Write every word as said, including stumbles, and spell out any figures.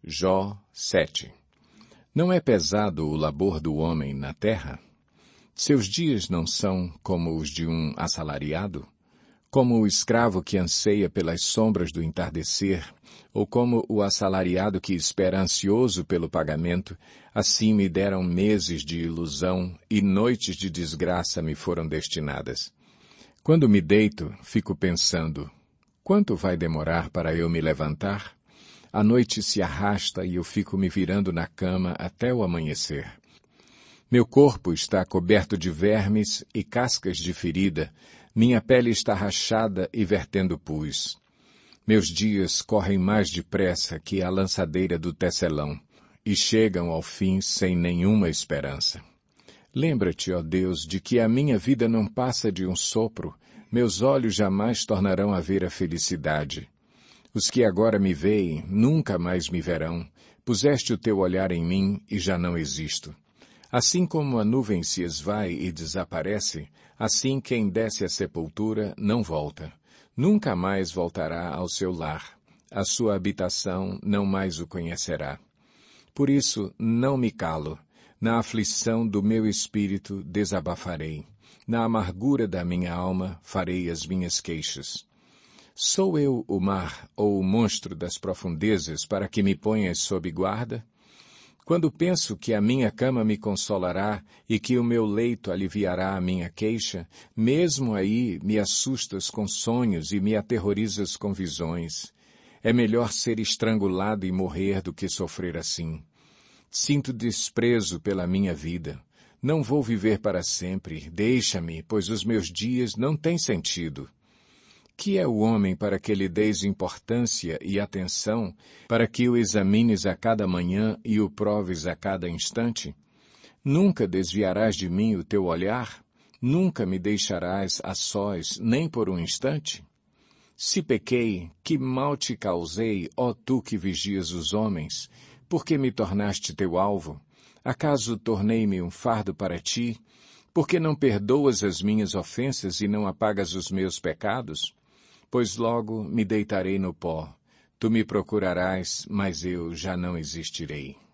Jó sete. Não é pesado o labor do homem na terra? Seus dias não são como os de um assalariado? Como o escravo que anseia pelas sombras do entardecer, ou como o assalariado que espera ansioso pelo pagamento, assim me deram meses de ilusão e noites de desgraça me foram destinadas. Quando me deito, fico pensando, quanto vai demorar para eu me levantar? A noite se arrasta e eu fico me virando na cama até o amanhecer. Meu corpo está coberto de vermes e cascas de ferida, minha pele está rachada e vertendo pus. Meus dias correm mais depressa que a lançadeira do tecelão, e chegam ao fim sem nenhuma esperança. Lembra-te, ó Deus, de que a minha vida não passa de um sopro, meus olhos jamais tornarão a ver a felicidade. Os que agora me veem nunca mais me verão, puseste o teu olhar em mim e já não existo. Assim como a nuvem se esvai e desaparece, assim quem desce à sepultura não volta. Nunca mais voltará ao seu lar. A sua habitação não mais o conhecerá. Por isso, não me calo. Na aflição do meu espírito desabafarei. Na amargura da minha alma farei as minhas queixas. Sou eu o mar ou o monstro das profundezas para que me ponhas sob guarda? Quando penso que a minha cama me consolará e que o meu leito aliviará a minha queixa, mesmo aí me assustas com sonhos e me aterrorizas com visões. É melhor ser estrangulado e morrer do que sofrer assim. Sinto desprezo pela minha vida. Não vou viver para sempre. Deixa-me, pois os meus dias não têm sentido. Que é o homem para que lhe deis importância e atenção, para que o examines a cada manhã e o proves a cada instante? Nunca desviarás de mim o teu olhar? Nunca me deixarás a sós, nem por um instante? Se pequei, que mal te causei, ó tu que vigias os homens? Por que me tornaste teu alvo? Acaso tornei-me um fardo para ti? Por que não perdoas as minhas ofensas e não apagas os meus pecados? Pois logo me deitarei no pó. Tu me procurarás, mas eu já não existirei.